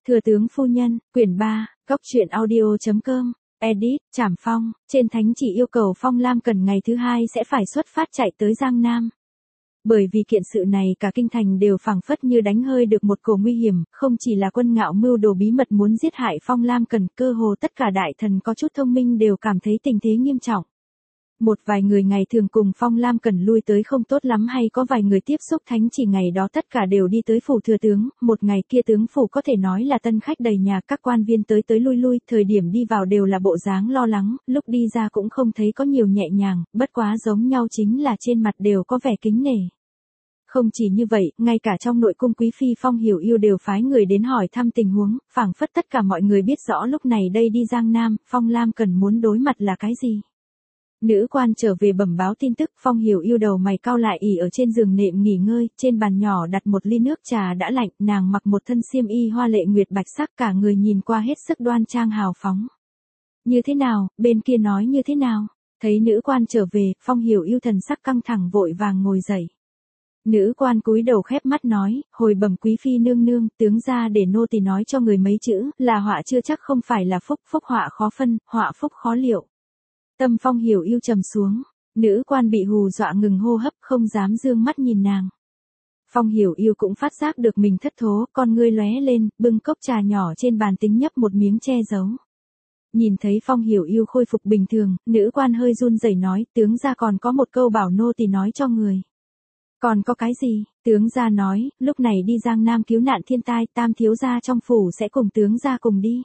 Thừa tướng phu nhân, quyển 3, góc truyện audio.com, edit, Trảm Phong, trên thánh chỉ yêu cầu Phong Lam Cần ngày thứ hai sẽ phải xuất phát chạy tới Giang Nam. Bởi vì kiện sự này cả kinh thành đều phảng phất như đánh hơi được một cổ nguy hiểm, không chỉ là Quân Ngạo mưu đồ bí mật muốn giết hại Phong Lam Cần, cơ hồ tất cả đại thần có chút thông minh đều cảm thấy tình thế nghiêm trọng. Một vài người ngày thường cùng Phong Lam Cần lui tới không tốt lắm hay có vài người tiếp xúc thánh chỉ ngày đó tất cả đều đi tới phủ thừa tướng, một ngày kia tướng phủ có thể nói là tân khách đầy nhà, các quan viên tới tới lui lui, thời điểm đi vào đều là bộ dáng lo lắng, lúc đi ra cũng không thấy có nhiều nhẹ nhàng, bất quá giống nhau chính là trên mặt đều có vẻ kính nể. Không chỉ như vậy, ngay cả trong nội cung quý phi Phong Hiểu Yêu đều phái người đến hỏi thăm tình huống, phảng phất tất cả mọi người biết rõ lúc này đây đi Giang Nam, Phong Lam Cần muốn đối mặt là cái gì. Nữ quan trở về bẩm báo tin tức, Phong Hiểu Yêu đầu mày cau lại ỉ ở trên giường nệm nghỉ ngơi, trên bàn nhỏ đặt một ly nước trà đã lạnh, nàng mặc một thân xiêm y hoa lệ nguyệt bạch sắc, cả người nhìn qua hết sức đoan trang hào phóng. Như thế nào, bên kia nói như thế nào? Thấy nữ quan trở về, Phong Hiểu Yêu thần sắc căng thẳng vội vàng ngồi dậy. Nữ quan cúi đầu khép mắt nói, hồi bẩm quý phi nương nương, tướng ra để nô tỳ nói cho người mấy chữ, là họa chưa chắc không phải là phúc, phúc họa khó phân, họa phúc khó liệu. Tâm Phong Hiểu Yêu trầm xuống, nữ quan bị hù dọa ngừng hô hấp, không dám dương mắt nhìn nàng. Phong Hiểu Yêu cũng phát giác được mình thất thố, con ngươi lóe lên, bưng cốc trà nhỏ trên bàn tính nhấp một miếng che giấu. Nhìn thấy Phong Hiểu Yêu khôi phục bình thường, nữ quan hơi run rẩy nói, tướng gia còn có một câu bảo nô tỳ nói cho người. Còn có cái gì? Tướng gia nói, lúc này đi Giang Nam cứu nạn thiên tai, Tam thiếu gia trong phủ sẽ cùng tướng gia cùng đi.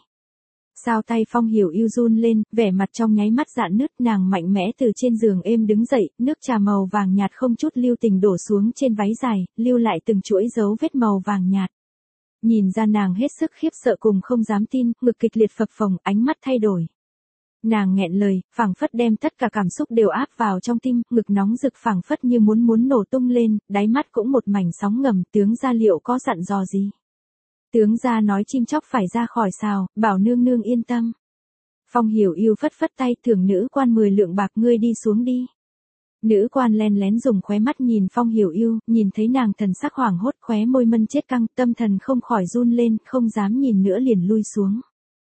Sao tay Phong Hiểu Yêu run lên, vẻ mặt trong nháy mắt rạn nứt, nàng mạnh mẽ từ trên giường êm đứng dậy, nước trà màu vàng nhạt không chút lưu tình đổ xuống trên váy dài, lưu lại từng chuỗi dấu vết màu vàng nhạt. Nhìn ra nàng hết sức khiếp sợ cùng không dám tin, ngực kịch liệt phập phồng, ánh mắt thay đổi. Nàng nghẹn lời, phảng phất đem tất cả cảm xúc đều áp vào trong tim, ngực nóng rực phảng phất như muốn nổ tung lên, đáy mắt cũng một mảnh sóng ngầm, tướng gia liệu có dặn dò gì? Tướng gia nói chim chóc phải ra khỏi sào, bảo nương nương yên tâm. Phong Hiểu Yêu phất phất tay, thưởng nữ quan 10 lượng bạc, ngươi đi xuống đi. Nữ quan len lén dùng khóe mắt nhìn Phong Hiểu Yêu, nhìn thấy nàng thần sắc hoảng hốt, khóe môi mân chết căng, tâm thần không khỏi run lên, không dám nhìn nữa liền lui xuống.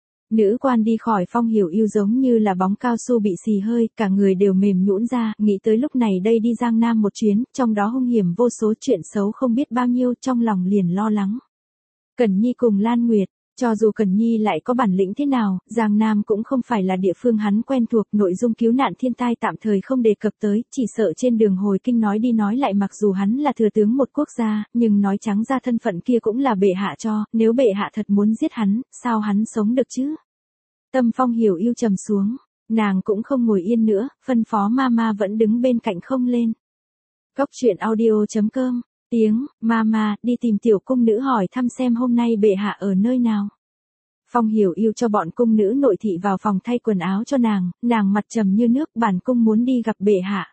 Nữ quan đi khỏi Phong Hiểu Yêu giống như là bóng cao su bị xì hơi, cả người đều mềm nhũn ra, nghĩ tới lúc này đây đi Giang Nam một chuyến, trong đó hung hiểm vô số, chuyện xấu không biết bao nhiêu, trong lòng liền lo lắng. Cẩn Nhi cùng Lan Nguyệt, cho dù Cẩn Nhi lại có bản lĩnh thế nào, Giang Nam cũng không phải là địa phương hắn quen thuộc, nội dung cứu nạn thiên tai tạm thời không đề cập tới, chỉ sợ trên đường hồi kinh nói đi nói lại mặc dù hắn là thừa tướng một quốc gia, nhưng nói trắng ra thân phận kia cũng là bệ hạ cho, nếu bệ hạ thật muốn giết hắn, sao hắn sống được chứ? Tâm Phong Hiểu Yêu trầm xuống, nàng cũng không ngồi yên nữa, phân phó Mama vẫn đứng bên cạnh không lên. Góc truyện audio.com, tiếng, Mama, đi tìm tiểu cung nữ hỏi thăm xem hôm nay bệ hạ ở nơi nào. Phong Hiểu Yêu cho bọn cung nữ nội thị vào phòng thay quần áo cho nàng mặt trầm như nước, bản cung muốn đi gặp bệ hạ.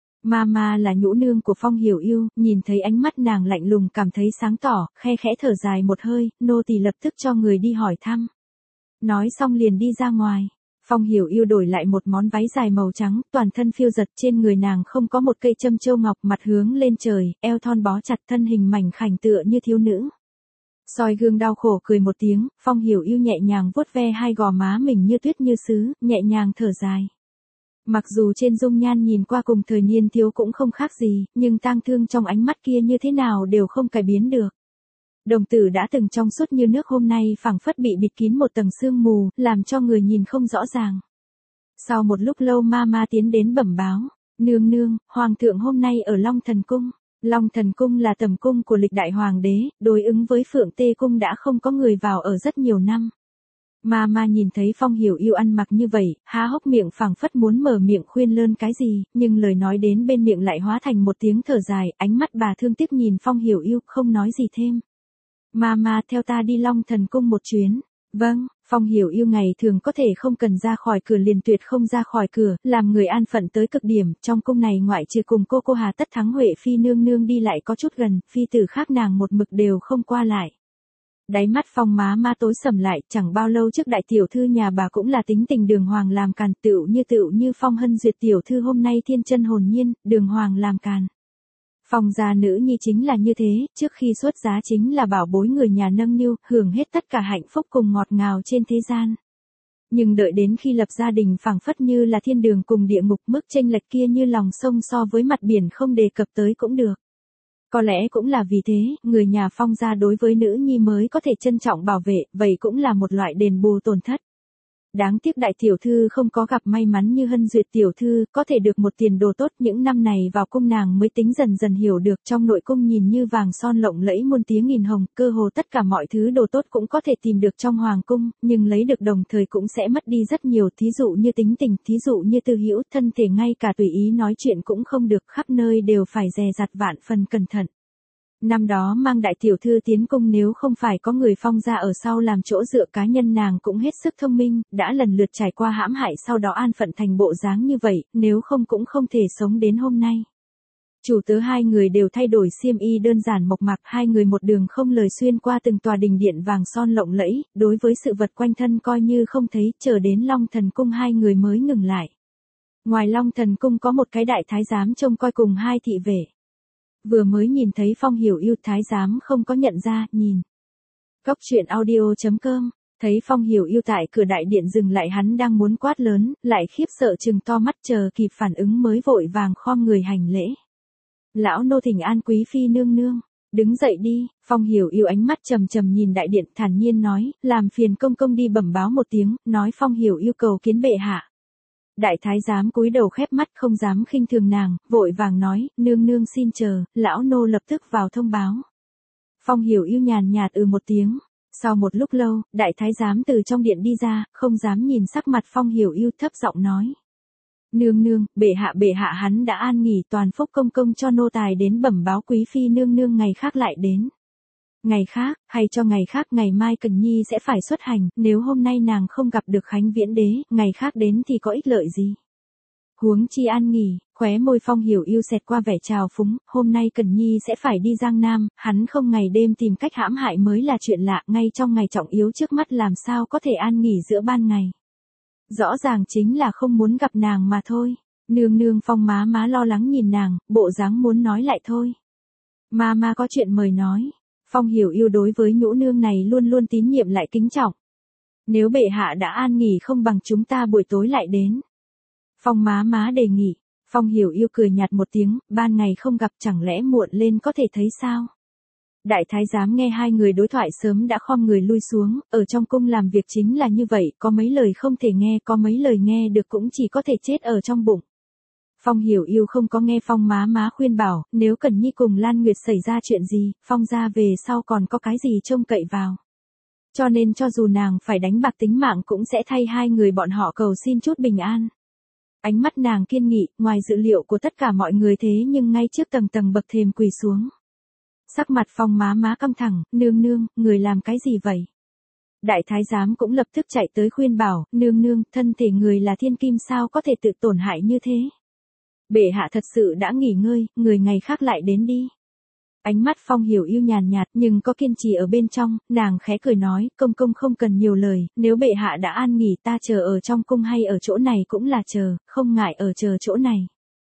Mama là nhũ nương của Phong Hiểu Yêu, nhìn thấy ánh mắt nàng lạnh lùng cảm thấy sáng tỏ, khe khẽ thở dài một hơi, nô tỳ lập tức cho người đi hỏi thăm. Nói xong liền đi ra ngoài. Phong Hiểu Yêu đổi lại một món váy dài màu trắng, toàn thân phiêu giật, trên người nàng không có một cây châm châu ngọc, mặt hướng lên trời, eo thon bó chặt, thân hình mảnh khảnh tựa như thiếu nữ. Soi gương đau khổ cười một tiếng, Phong Hiểu Yêu nhẹ nhàng vuốt ve hai gò má mình như tuyết như sứ, nhẹ nhàng thở dài. Mặc dù trên dung nhan nhìn qua cùng thời niên thiếu cũng không khác gì, nhưng tang thương trong ánh mắt kia như thế nào đều không cải biến được. Đồng tử đã từng trong suốt như nước hôm nay phảng phất bị bịt kín một tầng sương mù, làm cho người nhìn không rõ ràng. Sau một lúc lâu Mama tiến đến bẩm báo, nương nương, hoàng thượng hôm nay ở Long Thần Cung. Long Thần Cung là tầm cung của lịch đại hoàng đế, đối ứng với Phượng Tê Cung đã không có người vào ở rất nhiều năm. Mama nhìn thấy Phong Hiểu Yêu ăn mặc như vậy, há hốc miệng phảng phất muốn mở miệng khuyên lơn cái gì, nhưng lời nói đến bên miệng lại hóa thành một tiếng thở dài, ánh mắt bà thương tiếc nhìn Phong Hiểu Yêu, không nói gì thêm. Mama, theo ta đi Long Thần Cung một chuyến. Vâng, Phong Hiểu Yêu ngày thường có thể không cần ra khỏi cửa liền tuyệt không ra khỏi cửa, làm người an phận tới cực điểm, trong cung này ngoại trừ cùng cô Hà Tất Thắng Huệ phi nương nương đi lại có chút gần, phi tử khác nàng một mực đều không qua lại. Đáy mắt Phong Mama tối sầm lại, chẳng bao lâu trước đại tiểu thư nhà bà cũng là tính tình đường hoàng làm càn, tựu như Phong Hân Duyệt tiểu thư hôm nay thiên chân hồn nhiên, đường hoàng làm càn. Phong gia nữ nhi chính là như thế, trước khi xuất giá chính là bảo bối người nhà nâng niu, hưởng hết tất cả hạnh phúc cùng ngọt ngào trên thế gian. Nhưng đợi đến khi lập gia đình phảng phất như là thiên đường cùng địa ngục, mức chênh lệch kia như lòng sông so với mặt biển không đề cập tới cũng được. Có lẽ cũng là vì thế, người nhà Phong gia đối với nữ nhi mới có thể trân trọng bảo vệ, vậy cũng là một loại đền bù tổn thất. Đáng tiếc đại tiểu thư không có gặp may mắn như Hân Duyệt tiểu thư, có thể được một tiền đồ tốt. Những năm này vào cung nàng mới tính dần dần hiểu được, trong nội cung nhìn như vàng son lộng lẫy muôn tiếng nghìn hồng, cơ hồ tất cả mọi thứ đồ tốt cũng có thể tìm được trong hoàng cung, nhưng lấy được đồng thời cũng sẽ mất đi rất nhiều, thí dụ như tính tình, thí dụ như tư hữu, thân thể, ngay cả tùy ý nói chuyện cũng không được, khắp nơi đều phải dè dặt vạn phần cẩn thận. Năm đó mang đại tiểu thư tiến cung, nếu không phải có người Phong gia ở sau làm chỗ dựa, cá nhân nàng cũng hết sức thông minh, đã lần lượt trải qua hãm hại sau đó an phận thành bộ dáng như vậy, nếu không cũng không thể sống đến hôm nay. Chủ tớ hai người đều thay đổi xiêm y đơn giản mộc mạc, hai người một đường không lời xuyên qua từng tòa đình điện vàng son lộng lẫy, đối với sự vật quanh thân coi như không thấy, chờ đến Long Thần Cung hai người mới ngừng lại. Ngoài Long Thần Cung có một cái đại thái giám trông coi cùng hai thị vệ. Vừa mới nhìn thấy Phong Hiểu Ưu, thái giám không có nhận ra, nhìn. Cốc truyện audio.com, thấy Phong Hiểu Ưu tại cửa đại điện dừng lại, hắn đang muốn quát lớn, lại khiếp sợ trừng to mắt, chờ kịp phản ứng mới vội vàng khom người hành lễ. Lão nô thỉnh an quý phi nương nương, đứng dậy đi. Phong Hiểu Ưu ánh mắt trầm trầm nhìn đại điện, thản nhiên nói, làm phiền công công đi bẩm báo một tiếng, nói Phong Hiểu Ưu cầu kiến bệ hạ. Đại thái giám cúi đầu khép mắt không dám khinh thường nàng, vội vàng nói, nương nương xin chờ, lão nô lập tức vào thông báo. Phong Hiểu Ưu nhàn nhạt một tiếng. Sau một lúc lâu, đại thái giám từ trong điện đi ra, không dám nhìn sắc mặt Phong Hiểu Ưu, thấp giọng nói. Nương nương, bệ hạ hắn đã an nghỉ, toàn phúc công công cho nô tài đến bẩm báo quý phi nương nương ngày khác lại đến. Ngày khác, hay cho ngày khác, ngày mai Cần Nhi sẽ phải xuất hành, nếu hôm nay nàng không gặp được Khánh Viễn đế, ngày khác đến thì có ích lợi gì. Huống chi an nghỉ, khóe môi Phong Hiểu Ưu xẹt qua vẻ trào phúng, hôm nay Cần Nhi sẽ phải đi Giang Nam, hắn không ngày đêm tìm cách hãm hại mới là chuyện lạ, ngay trong ngày trọng yếu trước mắt làm sao có thể an nghỉ giữa ban ngày. Rõ ràng chính là không muốn gặp nàng mà thôi. Nương nương. Phong má lo lắng nhìn nàng, bộ dáng muốn nói lại thôi. Ma có chuyện mời nói. Phong Hiểu Ưu đối với nhũ nương này luôn luôn tín nhiệm lại kính trọng. Nếu bệ hạ đã an nghỉ không bằng chúng ta buổi tối lại đến. Phong má đề nghị. Phong Hiểu Ưu cười nhạt một tiếng, ban ngày không gặp chẳng lẽ muộn lên có thể thấy sao? Đại thái giám nghe hai người đối thoại sớm đã khom người lui xuống, ở trong cung làm việc chính là như vậy, có mấy lời không thể nghe, có mấy lời nghe được cũng chỉ có thể chết ở trong bụng. Phong Hiểu Ưu không có nghe Phong má khuyên bảo, nếu Cần Nhi cùng Lan Nguyệt xảy ra chuyện gì, Phong gia về sau còn có cái gì trông cậy vào. Cho nên cho dù nàng phải đánh bạc tính mạng cũng sẽ thay hai người bọn họ cầu xin chút bình an. Ánh mắt nàng kiên nghị, ngoài dự liệu của tất cả mọi người, thế nhưng ngay trước tầng bậc thềm quỳ xuống. Sắc mặt Phong má căng thẳng, nương nương, người làm cái gì vậy? Đại thái giám cũng lập tức chạy tới khuyên bảo, nương nương, thân thể người là thiên kim sao có thể tự tổn hại như thế? Bệ hạ thật sự đã nghỉ ngơi, người ngày khác lại đến đi. Ánh mắt Phong Hiểu Ưu nhàn nhạt nhưng có kiên trì ở bên trong, nàng khẽ cười nói, công công không cần nhiều lời, nếu bệ hạ đã an nghỉ ta chờ ở trong cung hay ở chỗ này cũng là chờ, không ngại ở chờ chỗ này.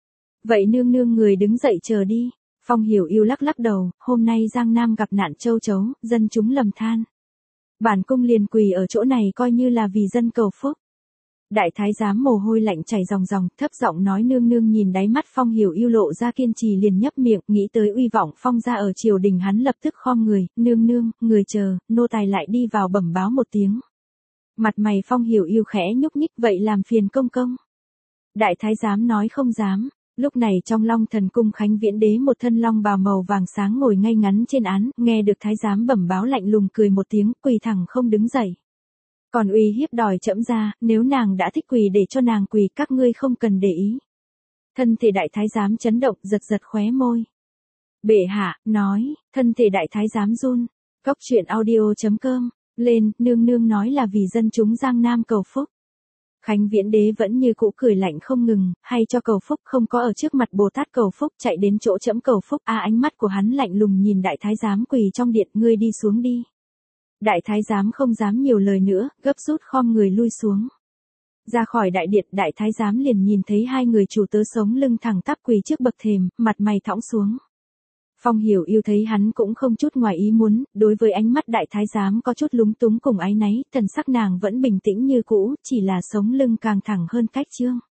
Vậy nương nương người đứng dậy chờ đi. Phong Hiểu Ưu lắc đầu, hôm nay Giang Nam gặp nạn châu chấu, dân chúng lầm than. Bản cung liền quỳ ở chỗ này coi như là vì dân cầu phúc. Đại thái giám mồ hôi lạnh chảy ròng, thấp giọng nói, nương nương. Nhìn đáy mắt Phong Hiểu Ưu lộ ra kiên trì liền nhấp miệng, nghĩ tới uy vọng Phong gia ở triều đình, hắn lập tức khom người, nương nương, người chờ, nô tài lại đi vào bẩm báo một tiếng. Mặt mày Phong Hiểu Ưu khẽ nhúc nhích, vậy làm phiền công công. Đại thái giám nói không dám. Lúc này trong Long Thần Cung, Khánh Viễn đế một thân long bào màu vàng sáng ngồi ngay ngắn trên án, nghe được thái giám bẩm báo lạnh lùng cười một tiếng, quỳ thẳng không đứng dậy. Còn uy hiếp đòi trẫm ra, nếu nàng đã thích quỳ để cho nàng quỳ, các ngươi không cần để ý. Thân thể đại thái giám chấn động, giật khóe môi. Bệ hạ, nói, thân thể đại thái giám run. Cốc truyện audio.com, lên, nương nương nói là vì dân chúng Giang Nam cầu phúc. Khánh Viễn đế vẫn như cũ cười lạnh không ngừng, hay cho cầu phúc, không có ở trước mặt Bồ Tát cầu phúc, chạy đến chỗ trẫm cầu phúc. Ánh mắt của hắn lạnh lùng nhìn đại thái giám quỳ trong điện, ngươi đi xuống đi. Đại thái giám không dám nhiều lời nữa, gấp rút khom người lui xuống. Ra khỏi đại điện, đại thái giám liền nhìn thấy hai người chủ tớ sống lưng thẳng tắp quỳ trước bậc thềm, mặt mày thõng xuống. Phong Hiểu Yêu thấy hắn cũng không chút ngoài ý muốn, đối với ánh mắt đại thái giám có chút lúng túng cùng áy náy, thần sắc nàng vẫn bình tĩnh như cũ, chỉ là sống lưng càng thẳng hơn Cách Trương.